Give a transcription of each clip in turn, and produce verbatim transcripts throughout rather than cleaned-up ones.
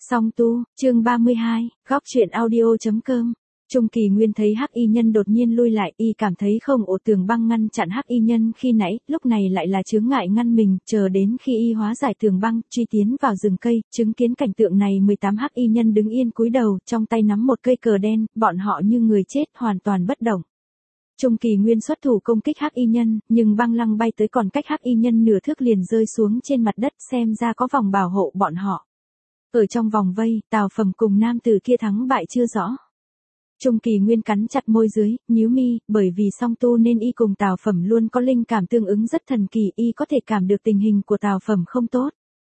Song tu, chương ba mươi hai, góc truyện audio.com. Trung Kỳ Nguyên thấy Hắc Y Nhân đột nhiên lui lại, y cảm thấy không ổn, tường băng ngăn chặn Hắc Y Nhân khi nãy, lúc này lại là chướng ngại ngăn mình, chờ đến khi y hóa giải tường băng, truy tiến vào rừng cây, chứng kiến cảnh tượng này mười tám Hắc Y Nhân đứng yên cúi đầu, trong tay nắm một cây cờ đen, bọn họ như người chết, hoàn toàn bất động. Trung Kỳ Nguyên xuất thủ công kích Hắc Y Nhân, nhưng băng lăng bay tới còn cách Hắc Y Nhân nửa thước liền rơi xuống trên mặt đất, xem ra có vòng bảo hộ bọn họ. Ở trong vòng vây, Tào Phẩm cùng nam tử kia thắng bại chưa rõ. Trung Kỳ Nguyên cắn chặt môi dưới, nhíu mi, bởi vì song tu nên y cùng Tào Phẩm luôn có linh cảm tương ứng rất thần kỳ, y có thể cảm được tình hình của Tào Phẩm không tốt.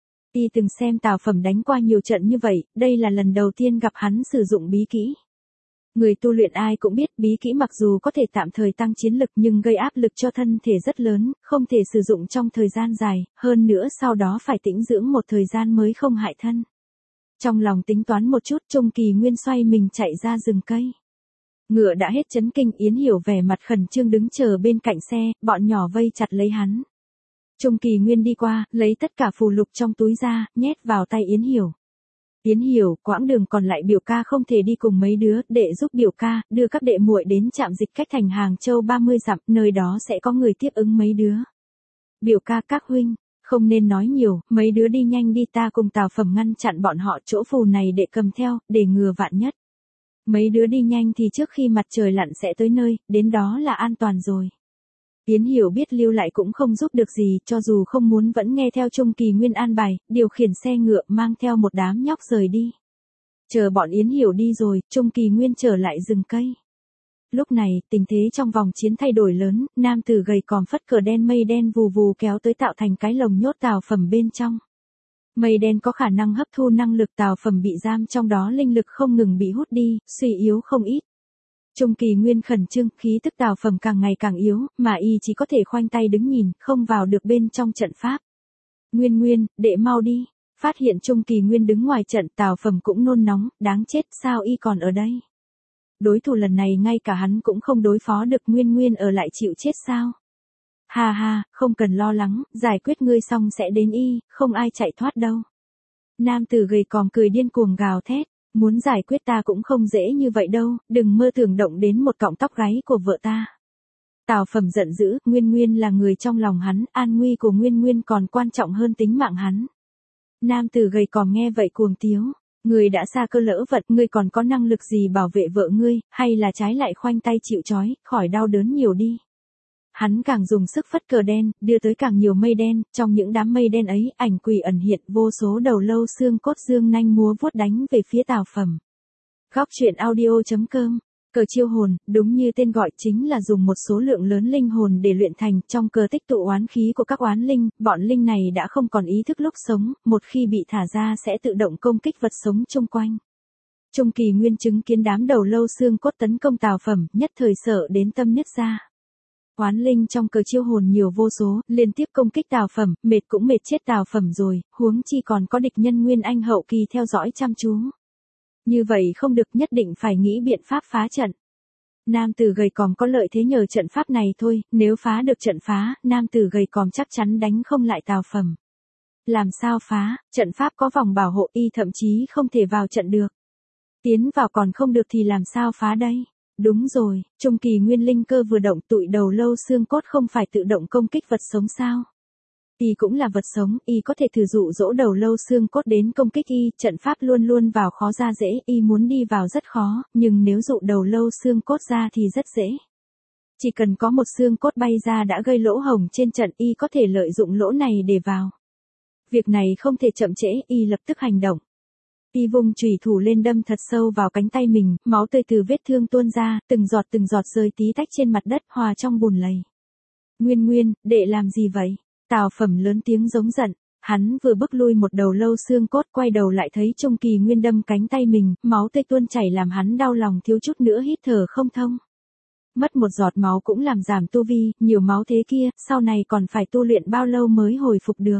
Y từng xem Tào Phẩm đánh qua nhiều trận như vậy, đây là lần đầu tiên gặp hắn sử dụng bí kỹ. Người tu luyện ai cũng biết bí kỹ mặc dù có thể tạm thời tăng chiến lực nhưng gây áp lực cho thân thể rất lớn, không thể sử dụng trong thời gian dài, hơn nữa sau đó phải tĩnh dưỡng một thời gian mới không hại thân. Trong lòng tính toán một chút, Trung Kỳ Nguyên xoay mình chạy ra rừng cây. Ngựa đã hết chấn kinh, Yến Hiểu vẻ mặt khẩn trương đứng chờ bên cạnh xe, bọn nhỏ vây chặt lấy hắn. Trung Kỳ Nguyên đi qua, lấy tất cả phù lục trong túi ra, nhét vào tay Yến Hiểu. Yến Hiểu, quãng đường còn lại biểu ca không thể đi cùng mấy đứa, đệ giúp biểu ca, đưa các đệ muội đến trạm dịch cách thành Hàng Châu ba mươi dặm, nơi đó sẽ có người tiếp ứng mấy đứa. Biểu ca các huynh, không nên nói nhiều, mấy đứa đi nhanh đi, ta cùng Tào Phẩm ngăn chặn bọn họ, chỗ phù này để cầm theo, để ngừa vạn nhất. Mấy đứa đi nhanh thì trước khi mặt trời lặn sẽ tới nơi, đến đó là an toàn rồi. Yến Hiểu biết lưu lại cũng không giúp được gì, cho dù không muốn vẫn nghe theo Trung Kỳ Nguyên an bài, điều khiển xe ngựa mang theo một đám nhóc rời đi. Chờ bọn Yến Hiểu đi rồi, Trung Kỳ Nguyên trở lại rừng cây. Lúc này, tình thế trong vòng chiến thay đổi lớn, nam tử gầy còm phất cờ đen, mây đen vù vù kéo tới tạo thành cái lồng nhốt Tào Phẩm bên trong. Mây đen có khả năng hấp thu năng lực Tào Phẩm bị giam trong đó, linh lực không ngừng bị hút đi, suy yếu không ít. Trung Kỳ Nguyên khẩn trương, khí tức Tào Phẩm càng ngày càng yếu, mà y chỉ có thể khoanh tay đứng nhìn, không vào được bên trong trận pháp. Nguyên Nguyên, đệ mau đi. Phát hiện Trung Kỳ Nguyên đứng ngoài trận, Tào Phẩm cũng nôn nóng, đáng chết, sao y còn ở đây? Đối thủ lần này ngay cả hắn cũng không đối phó được, Nguyên Nguyên ở lại chịu chết sao? Ha ha, không cần lo lắng, giải quyết ngươi xong sẽ đến y, không ai chạy thoát đâu. Nam tử gầy còm cười điên cuồng gào thét, muốn giải quyết ta cũng không dễ như vậy đâu, đừng mơ tưởng động đến một cọng tóc gáy của vợ ta. Tào Phẩm giận dữ, Nguyên Nguyên là người trong lòng hắn, an nguy của Nguyên Nguyên còn quan trọng hơn tính mạng hắn. Nam tử gầy còm nghe vậy cuồng tiếu. Ngươi đã xa cơ lỡ vật, ngươi còn có năng lực gì bảo vệ vợ ngươi, hay là trái lại khoanh tay chịu trói, khỏi đau đớn nhiều đi. Hắn càng dùng sức phất cờ đen, đưa tới càng nhiều mây đen, trong những đám mây đen ấy, ảnh quỷ ẩn hiện, vô số đầu lâu xương cốt dương nanh múa vuốt đánh về phía Tào Phẩm. Góc truyện audio.com. Cờ chiêu hồn, đúng như tên gọi, chính là dùng một số lượng lớn linh hồn để luyện thành, trong cờ tích tụ oán khí của các oán linh, bọn linh này đã không còn ý thức lúc sống, một khi bị thả ra sẽ tự động công kích vật sống chung quanh. Trung Kỳ Nguyên chứng kiến đám đầu lâu xương cốt tấn công Tào Phẩm, nhất thời sợ đến tâm nứt ra. Oán linh trong cờ chiêu hồn nhiều vô số, liên tiếp công kích Tào Phẩm, mệt cũng mệt chết Tào Phẩm rồi, huống chi còn có địch nhân Nguyên Anh hậu kỳ theo dõi chăm chú. Như vậy không được, nhất định phải nghĩ biện pháp phá trận. Nam tử gầy còm có lợi thế nhờ trận pháp này thôi, nếu phá được trận phá, nam tử gầy còm chắc chắn đánh không lại Tào Phẩm. Làm sao phá, trận pháp có vòng bảo hộ, y thậm chí không thể vào trận được. Tiến vào còn không được thì làm sao phá đây? Đúng rồi, Trung Kỳ Nguyên linh cơ vừa động, tụi đầu lâu xương cốt không phải tự động công kích vật sống sao? Y cũng là vật sống, y có thể thử dụ dỗ đầu lâu xương cốt đến công kích y, trận pháp luôn luôn vào khó ra dễ, y muốn đi vào rất khó, nhưng nếu dụ đầu lâu xương cốt ra thì rất dễ. Chỉ cần có một xương cốt bay ra đã gây lỗ hổng trên trận, y có thể lợi dụng lỗ này để vào. Việc này không thể chậm trễ, y lập tức hành động. Y vung chùy thủ lên đâm thật sâu vào cánh tay mình, máu tươi từ vết thương tuôn ra, từng giọt từng giọt rơi tí tách trên mặt đất, hòa trong bùn lầy. Nguyên Nguyên, đệ làm gì vậy? Tào Phẩm lớn tiếng giống giận, hắn vừa bước lui một đầu lâu xương cốt, quay đầu lại thấy Trung Kỳ Nguyên đâm cánh tay mình, máu tươi tuôn chảy làm hắn đau lòng thiếu chút nữa hít thở không thông. Mất một giọt máu cũng làm giảm tu vi, nhiều máu thế kia, sau này còn phải tu luyện bao lâu mới hồi phục được.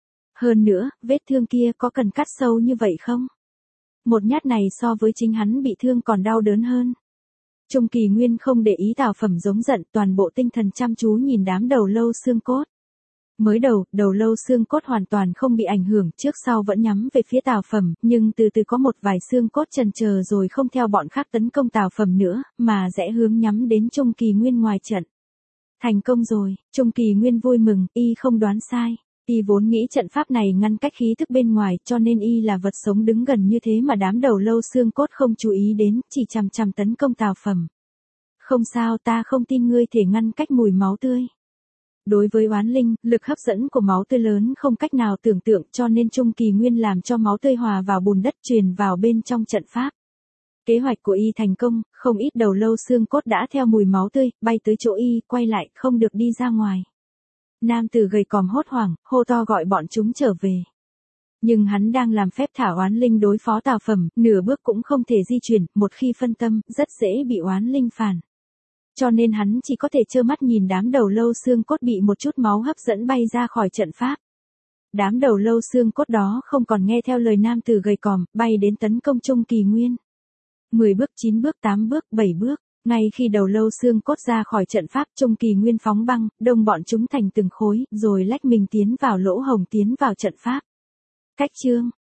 Hơn nữa, vết thương kia có cần cắt sâu như vậy không? Một nhát này so với chính hắn bị thương còn đau đớn hơn. Trung Kỳ Nguyên không để ý Tào Phẩm giống giận, toàn bộ tinh thần chăm chú nhìn đám đầu lâu xương cốt. Mới đầu, đầu lâu xương cốt hoàn toàn không bị ảnh hưởng, trước sau vẫn nhắm về phía Tào Phẩm, nhưng từ từ có một vài xương cốt chần chờ rồi không theo bọn khác tấn công Tào Phẩm nữa, mà rẽ hướng nhắm đến Trung Kỳ Nguyên ngoài trận. Thành công rồi, Trung Kỳ Nguyên vui mừng, y không đoán sai. Y vốn nghĩ trận pháp này ngăn cách khí thức bên ngoài, cho nên y là vật sống đứng gần như thế mà đám đầu lâu xương cốt không chú ý đến, chỉ chằm chằm tấn công Tào Phẩm. Không sao, ta không tin ngươi thể ngăn cách mùi máu tươi. Đối với oán linh, lực hấp dẫn của máu tươi lớn không cách nào tưởng tượng, cho nên Trung Kỳ Nguyên làm cho máu tươi hòa vào bùn đất truyền vào bên trong trận pháp. Kế hoạch của y thành công, không ít đầu lâu xương cốt đã theo mùi máu tươi, bay tới chỗ y, quay lại, không được đi ra ngoài. Nam tử gầy còm hốt hoảng, hô to gọi bọn chúng trở về. Nhưng hắn đang làm phép thả oán linh đối phó Tào Phẩm, nửa bước cũng không thể di chuyển, một khi phân tâm, rất dễ bị oán linh phản. Cho nên hắn chỉ có thể trơ mắt nhìn đám đầu lâu xương cốt bị một chút máu hấp dẫn bay ra khỏi trận pháp. Đám đầu lâu xương cốt đó không còn nghe theo lời nam tử gầy còm, bay đến tấn công Trung Kỳ Nguyên. mười bước, chín bước, tám bước, bảy bước, ngay khi đầu lâu xương cốt ra khỏi trận pháp, Trung Kỳ Nguyên phóng băng, đông bọn chúng thành từng khối, rồi lách mình tiến vào lỗ hổng tiến vào trận pháp. Cách chương